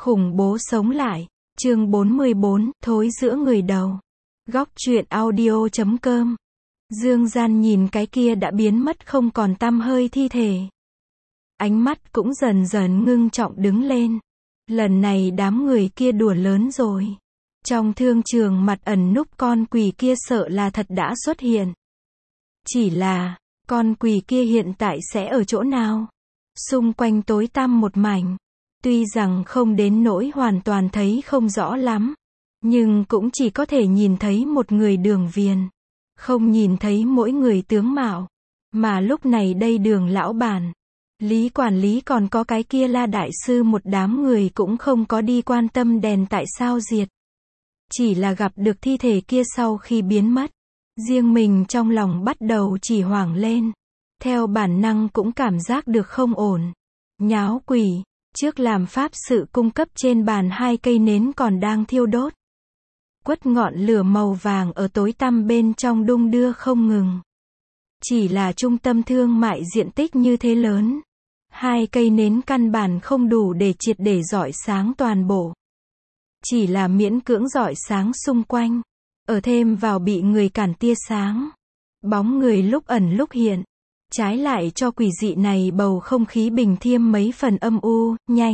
Khủng bố sống lại. Chương 44, thối giữa người đầu. Góc truyện audio.com. Dương Gian nhìn cái kia đã biến mất không còn tăm hơi thi thể. Ánh mắt cũng dần dần ngưng trọng đứng lên. Lần này đám người kia đùa lớn rồi. Trong thương trường mặt ẩn núp con quỷ kia sợ là thật đã xuất hiện. Chỉ là, con quỷ kia hiện tại sẽ ở chỗ nào? Xung quanh tối tăm một mảnh. Tuy rằng không đến nỗi hoàn toàn thấy không rõ lắm, nhưng cũng chỉ có thể nhìn thấy một người Đường Viền. Không nhìn thấy mỗi người tướng mạo. Mà lúc này đây Đường lão bản, Lý quản lý còn có cái kia La đại sư một đám người cũng không có đi quan tâm đèn tại sao diệt. Chỉ là gặp được thi thể kia sau khi biến mất. Riêng mình trong lòng bắt đầu chỉ hoảng lên. Theo bản năng cũng cảm giác được không ổn. Nháo quỷ. Trước làm pháp sự cung cấp trên bàn 2 cây nến còn đang thiêu đốt. Quất ngọn lửa màu vàng ở tối tăm bên trong đung đưa không ngừng. Chỉ là trung tâm thương mại diện tích như thế lớn. 2 cây nến căn bản không đủ để triệt để rọi sáng toàn bộ. Chỉ là miễn cưỡng rọi sáng xung quanh. Ở thêm vào bị người cản tia sáng. Bóng người lúc ẩn lúc hiện. Trái lại cho quỷ dị này bầu không khí bình thêm mấy phần âm u,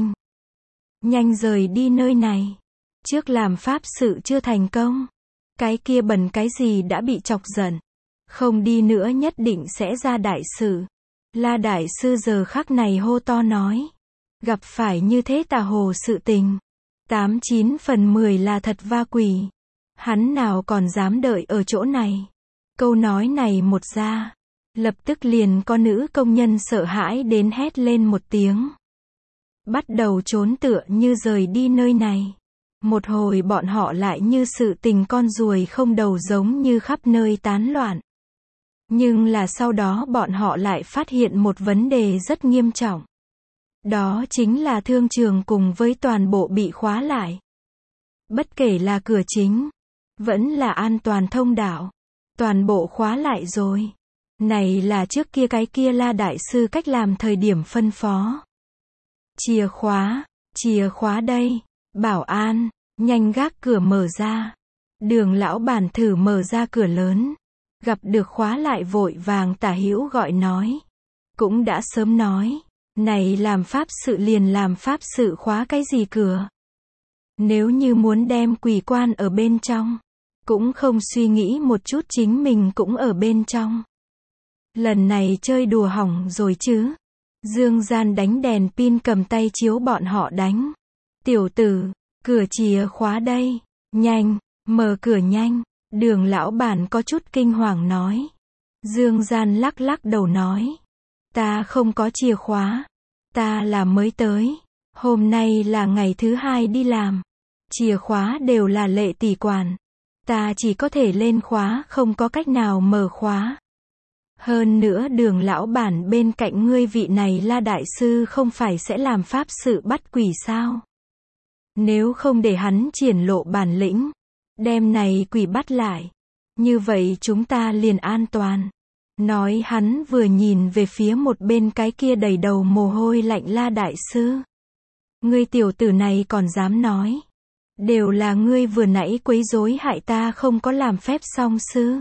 nhanh rời đi nơi này. Trước làm pháp sự chưa thành công. Cái kia bẩn cái gì đã bị chọc giận. Không đi nữa nhất định sẽ ra đại sự. La đại sư giờ khắc này hô to nói. Gặp phải như thế tà hồ sự tình. 89 phần 10 là thật va quỷ. Hắn nào còn dám đợi ở chỗ này. Câu nói này một ra. Lập tức liền có nữ công nhân sợ hãi đến hét lên một tiếng. Bắt đầu trốn tựa như rời đi nơi này. Một hồi bọn họ lại như sự tình con ruồi không đầu giống như khắp nơi tán loạn. Nhưng là sau đó bọn họ lại phát hiện một vấn đề rất nghiêm trọng. Đó chính là thương trường cùng với toàn bộ bị khóa lại. Bất kể là cửa chính, vẫn là an toàn thông đạo. Toàn bộ khóa lại rồi. Này là trước kia cái kia La đại sư cách làm thời điểm phân phó. Chìa khóa đây. Bảo an, nhanh gác cửa mở ra. Đường lão bản thử mở ra cửa lớn. Gặp được khóa lại vội vàng tả hữu gọi nói. Cũng đã sớm nói. Này làm pháp sự liền làm pháp sự khóa cái gì cửa. Nếu như muốn đem quỷ quan ở bên trong. Cũng không suy nghĩ một chút chính mình cũng ở bên trong. Lần này chơi đùa hỏng rồi chứ. Dương Gian đánh đèn pin cầm tay chiếu bọn họ đánh. Tiểu tử, cửa chìa khóa đây. Nhanh, mở cửa nhanh. Đường lão bản có chút kinh hoàng nói. Dương Gian lắc lắc đầu nói. Ta không có chìa khóa. Ta là mới tới. Hôm nay là ngày thứ 2 đi làm. Chìa khóa đều là Lệ tỷ quản. Ta chỉ có thể lên khóa không có cách nào mở khóa. Hơn nữa Đường lão bản bên cạnh ngươi vị này La đại sư không phải sẽ làm pháp sự bắt quỷ sao? Nếu không để hắn triển lộ bản lĩnh, đem này quỷ bắt lại, như vậy chúng ta liền an toàn. Nói hắn vừa nhìn về phía một bên cái kia đầy đầu mồ hôi lạnh La đại sư. Ngươi tiểu tử này còn dám nói. Đều là ngươi vừa nãy quấy rối hại ta không có làm phép song sư.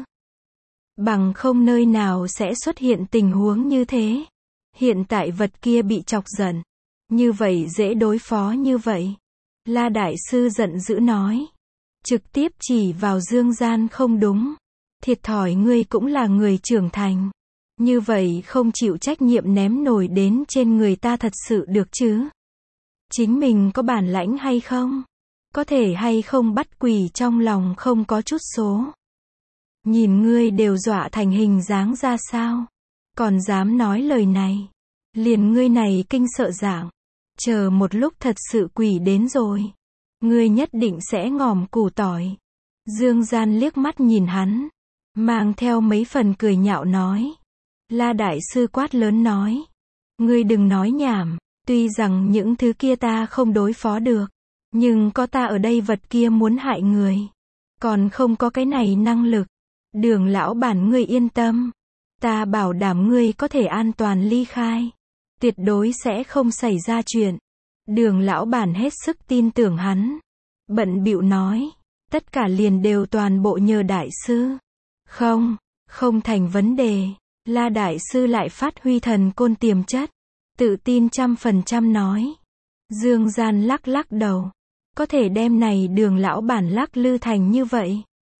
Bằng không nơi nào sẽ xuất hiện tình huống như thế. Hiện tại vật kia bị chọc giận. Như vậy dễ đối phó như vậy. La đại sư giận dữ nói. Trực tiếp chỉ vào Dương Gian không đúng. Thiệt thòi ngươi cũng là người trưởng thành. Như vậy không chịu trách nhiệm ném nổi đến trên người ta thật sự được chứ. Chính mình có bản lãnh hay không? Có thể hay không bắt quỷ trong lòng không có chút số. Nhìn ngươi đều dọa thành hình dáng ra sao. Còn dám nói lời này. Liền ngươi này kinh sợ dạng. Chờ một lúc thật sự quỷ đến rồi. Ngươi nhất định sẽ ngòm củ tỏi. Dương Gian liếc mắt nhìn hắn. Mang theo mấy phần cười nhạo nói. La đại sư quát lớn nói. Ngươi đừng nói nhảm. Tuy rằng những thứ kia ta không đối phó được. Nhưng có ta ở đây vật kia muốn hại người. Còn không có cái này năng lực. Đường lão bản ngươi yên tâm. Ta bảo đảm ngươi có thể an toàn ly khai. Tuyệt đối sẽ không xảy ra chuyện. Đường lão bản hết sức tin tưởng hắn. Bận bịu nói, tất cả liền đều toàn bộ nhờ đại sư. Không thành vấn đề. La đại sư lại phát huy thần côn tiềm chất. Tự tin 100% nói. Dương Gian lắc lắc đầu. Có thể đem này đường lão bản lắc lư thành như vậy.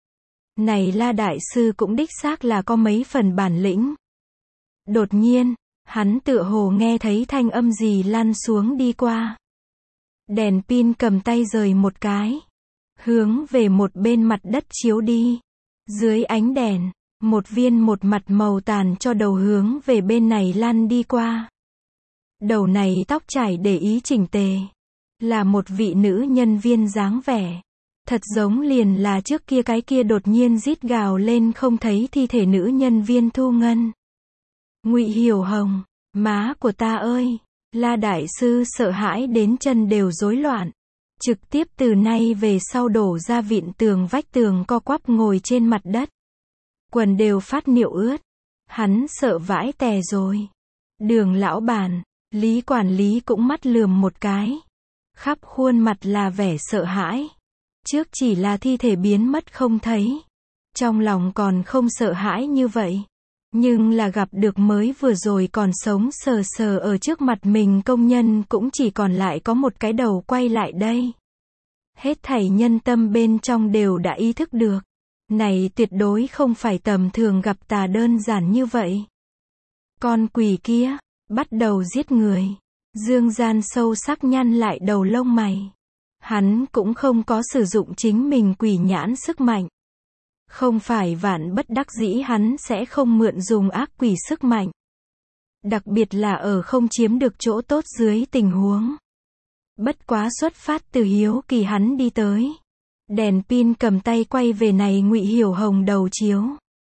Này La đại sư cũng đích xác là có mấy phần bản lĩnh. Đột nhiên, hắn tựa hồ nghe thấy thanh âm gì lăn xuống đi qua. Đèn pin cầm tay rời một cái. Hướng về một bên mặt đất chiếu đi. Dưới ánh đèn, một viên một mặt màu tàn cho đầu hướng về bên này lăn đi qua. Đầu này tóc trải để ý chỉnh tề. Là một vị nữ nhân viên dáng vẻ. Thật giống liền là trước kia cái kia đột nhiên rít gào lên không thấy thi thể nữ nhân viên Thu Ngân. Ngụy Hiểu Hồng, má của ta ơi. La đại sư sợ hãi đến chân đều rối loạn. Trực tiếp từ nay về sau đổ ra vịn tường vách tường co quắp ngồi trên mặt đất. Quần đều phát niệu ướt. Hắn sợ vãi tè rồi. Đường lão bản, Lý quản lý cũng mắt lườm một cái. Khắp khuôn mặt là vẻ sợ hãi. Trước chỉ là thi thể biến mất không thấy. Trong lòng còn không sợ hãi như vậy. Nhưng là gặp được mới vừa rồi còn sống sờ sờ ở trước mặt mình công nhân cũng chỉ còn lại có một cái đầu quay lại đây. Hết thảy nhân tâm bên trong đều đã ý thức được. Này tuyệt đối không phải tầm thường gặp tà đơn giản như vậy. Con quỷ kia, bắt đầu giết người. Dương Gian sâu sắc nhăn lại đầu lông mày. Hắn cũng không có sử dụng chính mình quỷ nhãn sức mạnh. Không phải vạn bất đắc dĩ hắn sẽ không mượn dùng ác quỷ sức mạnh. Đặc biệt là ở không chiếm được chỗ tốt dưới tình huống. Bất quá xuất phát từ hiếu kỳ hắn đi tới. Đèn pin cầm tay quay về này Ngụy Hiểu Hồng đầu chiếu.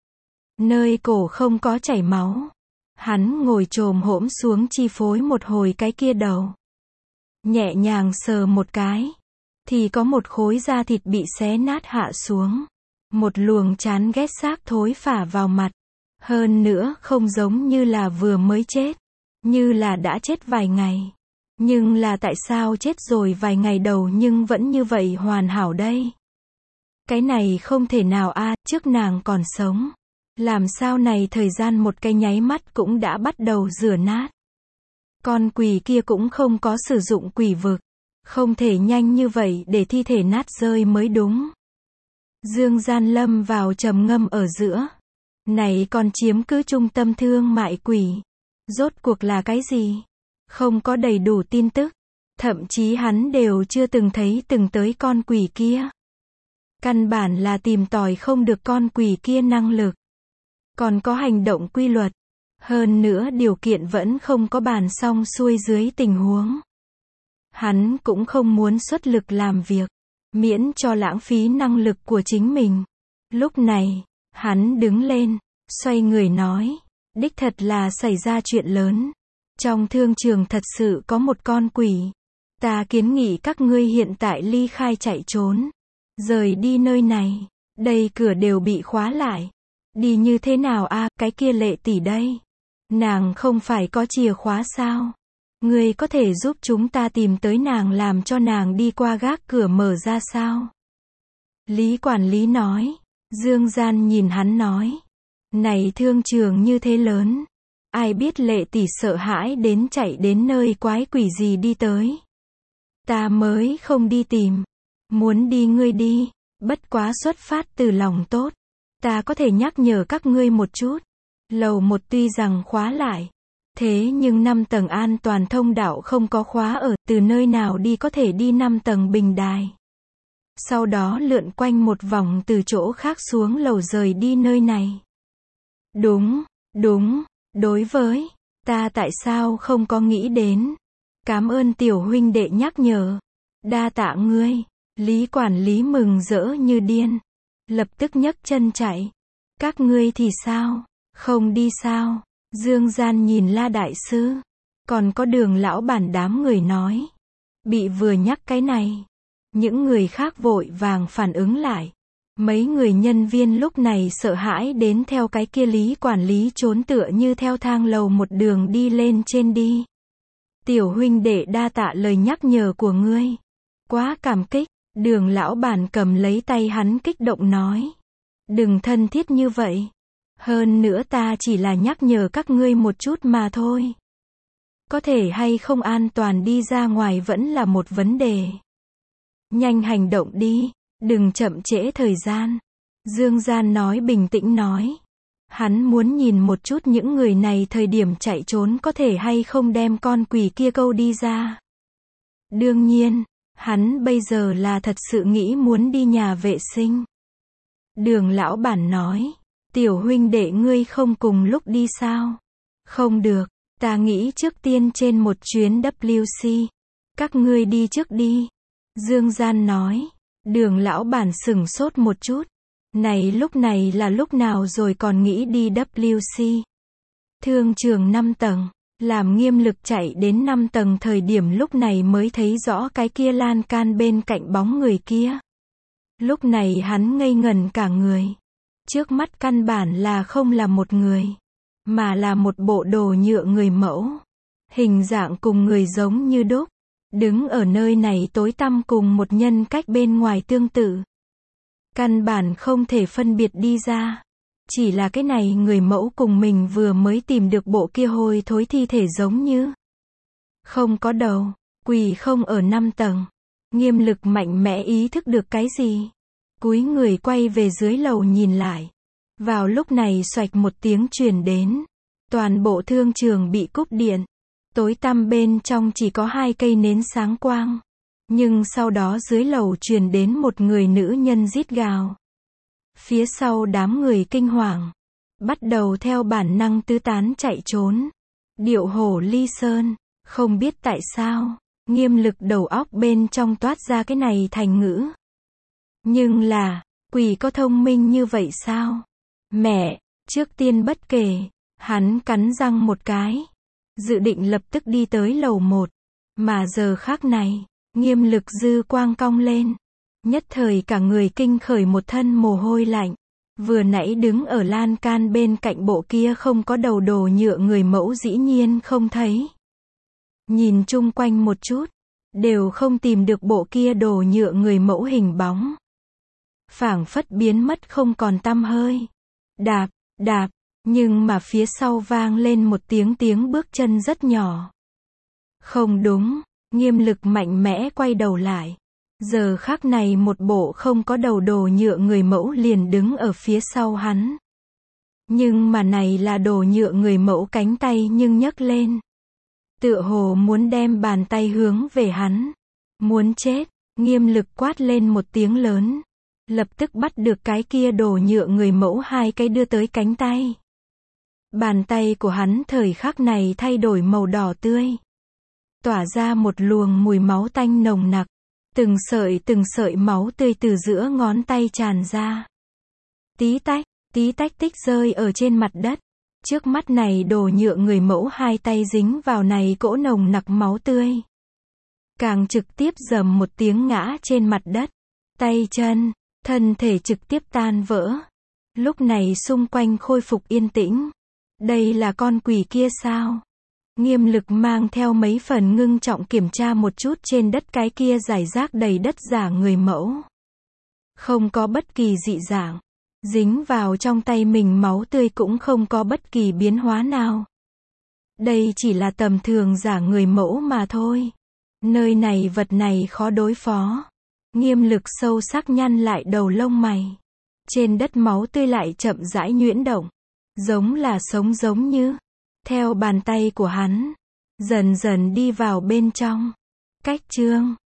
Nơi cổ không có chảy máu. Hắn ngồi chồm hổm xuống chi phối một hồi cái kia đầu. Nhẹ nhàng sờ một cái. Thì có một khối da thịt bị xé nát hạ xuống. Một luồng chán ghét xác thối phả vào mặt. Hơn nữa không giống như là vừa mới chết. Như là đã chết vài ngày. Nhưng là tại sao chết rồi vài ngày đầu nhưng vẫn như vậy hoàn hảo đây? Cái này không thể nào a, trước nàng còn sống. Làm sao này thời gian một cái nháy mắt cũng đã bắt đầu rửa nát. Con quỷ kia cũng không có sử dụng quỷ vực. Không thể nhanh như vậy để thi thể nát rơi mới đúng. Dương Gian lâm vào trầm ngâm ở giữa. Này còn chiếm cứ trung tâm thương mại quỷ. Rốt cuộc là cái gì? Không có đầy đủ tin tức. Thậm chí hắn đều chưa từng thấy từng tới con quỷ kia. Căn bản là tìm tòi không được con quỷ kia năng lực. Còn có hành động quy luật. Hơn nữa điều kiện vẫn không có bàn xong xuôi dưới tình huống. Hắn cũng không muốn xuất lực làm việc. Miễn cho lãng phí năng lực của chính mình. Lúc này, hắn đứng lên, xoay người nói. Đích thật là xảy ra chuyện lớn. Trong thương trường thật sự có một con quỷ. Ta kiến nghị các ngươi hiện tại ly khai chạy trốn. Rời đi nơi này. Đây cửa đều bị khóa lại. Đi như thế nào a, cái kia Lệ tỷ đây? Nàng không phải có chìa khóa sao? Ngươi có thể giúp chúng ta tìm tới nàng làm cho nàng đi qua gác cửa mở ra sao? Lý quản lý nói. Dương Gian nhìn hắn nói. Này thương trường như thế lớn. Ai biết Lệ tỷ sợ hãi đến chạy đến nơi quái quỷ gì đi tới. Ta mới không đi tìm. Muốn đi ngươi đi. Bất quá xuất phát từ lòng tốt. Ta có thể nhắc nhở các ngươi một chút. Lầu 1 tuy rằng khóa lại. Thế nhưng 5 tầng an toàn thông đạo không có khóa ở. Từ nơi nào đi có thể đi 5 tầng bình đài. Sau đó lượn quanh một vòng từ chỗ khác xuống lầu rời đi nơi này. Đúng. Đối với ta tại sao không có nghĩ đến. Cảm ơn tiểu huynh đệ nhắc nhở. Đa tạ ngươi. Lý quản lý mừng rỡ như điên. Lập tức nhấc chân chạy. Các ngươi thì sao? Không đi sao? Dương Gian nhìn La đại sư. Còn có Đường lão bản đám người nói. Bị vừa nhắc cái này. Những người khác vội vàng phản ứng lại. Mấy người nhân viên lúc này sợ hãi đến theo cái kia Lý quản lý trốn tựa như theo thang lầu một đường đi lên trên đi. Tiểu huynh đệ đa tạ lời nhắc nhở của ngươi. Quá cảm kích. Đường lão bản cầm lấy tay hắn kích động nói. Đừng thân thiết như vậy. Hơn nữa ta chỉ là nhắc nhở các ngươi một chút mà thôi. Có thể hay không an toàn đi ra ngoài vẫn là một vấn đề. Nhanh hành động đi, đừng chậm trễ thời gian. Dương Gian nói bình tĩnh nói. Hắn muốn nhìn một chút những người này thời điểm chạy trốn có thể hay không đem con quỷ kia câu đi ra. Đương nhiên, hắn bây giờ là thật sự nghĩ muốn đi nhà vệ sinh. Đường lão bản nói. Tiểu huynh đệ ngươi không cùng lúc đi sao? Không được, ta nghĩ trước tiên trên một chuyến WC. Các ngươi đi trước đi. Dương Gian nói. Đường lão bản sửng sốt một chút. Lúc này là lúc nào rồi còn nghĩ đi WC? Thương trường 5 tầng. Làm Nghiêm Lực chạy đến 5 tầng thời điểm lúc này mới thấy rõ cái kia lan can bên cạnh bóng người kia. Lúc này hắn ngây ngẩn cả người. Trước mắt căn bản là không là một người, mà là một bộ đồ nhựa người mẫu. Hình dạng cùng người giống như đúc. Đứng ở nơi này tối tăm cùng một nhân cách bên ngoài tương tự. Căn bản không thể phân biệt đi ra. Chỉ là cái này người mẫu cùng mình vừa mới tìm được bộ kia hôi thối thi thể giống như. Không có đầu, quỷ không ở 5 tầng. Nghiêm Lực mạnh mẽ ý thức được cái gì. Cúi người quay về dưới lầu nhìn lại. Vào lúc này xoạch một tiếng truyền đến. Toàn bộ thương trường bị cúp điện. Tối tăm bên trong chỉ có 2 cây nến sáng quang. Nhưng sau đó dưới lầu truyền đến một người nữ nhân rít gào. Phía sau đám người kinh hoàng. Bắt đầu theo bản năng tứ tán chạy trốn. Điệu hổ ly sơn. Không biết tại sao. Nghiêm Lực đầu óc bên trong toát ra cái này thành ngữ. Nhưng là, quỷ có thông minh như vậy sao? Mẹ, trước tiên bất kể, hắn cắn răng một cái. Dự định lập tức đi tới lầu 1. Mà giờ khác này, Nghiêm Lực dư quang cong lên. Nhất thời cả người kinh khởi một thân mồ hôi lạnh. Vừa nãy đứng ở lan can bên cạnh bộ kia không có đầu đồ nhựa người mẫu dĩ nhiên không thấy. Nhìn chung quanh một chút, đều không tìm được bộ kia đồ nhựa người mẫu hình bóng. Phảng phất biến mất không còn tăm hơi. Đạp, đạp, nhưng mà phía sau vang lên một tiếng bước chân rất nhỏ. Không đúng, Nghiêm Lực mạnh mẽ quay đầu lại. Giờ khắc này một bộ không có đầu đồ nhựa người mẫu liền đứng ở phía sau hắn. Nhưng mà này là đồ nhựa người mẫu cánh tay nhưng nhấc lên. Tựa hồ muốn đem bàn tay hướng về hắn. Muốn chết, Nghiêm Lực quát lên một tiếng lớn. Lập tức bắt được cái kia đồ nhựa người mẫu 2 cái đưa tới cánh tay. Bàn tay của hắn thời khắc này thay đổi màu đỏ tươi. Tỏa ra một luồng mùi máu tanh nồng nặc. Từng sợi máu tươi từ giữa ngón tay tràn ra. Tí tách tích rơi ở trên mặt đất. Trước mắt này đồ nhựa người mẫu 2 tay dính vào này cỗ nồng nặc máu tươi. Càng trực tiếp rầm một tiếng ngã trên mặt đất. Tay chân, thân thể trực tiếp tan vỡ. Lúc này xung quanh khôi phục yên tĩnh. Đây là con quỷ kia sao? Nghiêm Lực mang theo mấy phần ngưng trọng kiểm tra một chút trên đất cái kia rải rác đầy đất giả người mẫu. Không có bất kỳ dị dạng. Dính vào trong tay mình máu tươi cũng không có bất kỳ biến hóa nào. Đây chỉ là tầm thường giả người mẫu mà thôi. Nơi này vật này khó đối phó. Nghiêm Lực sâu sắc nhăn lại đầu lông mày. Trên đất máu tươi lại chậm rãi nhuyễn động. Giống là sống giống như. Theo bàn tay của hắn. Dần dần đi vào bên trong. Cách chương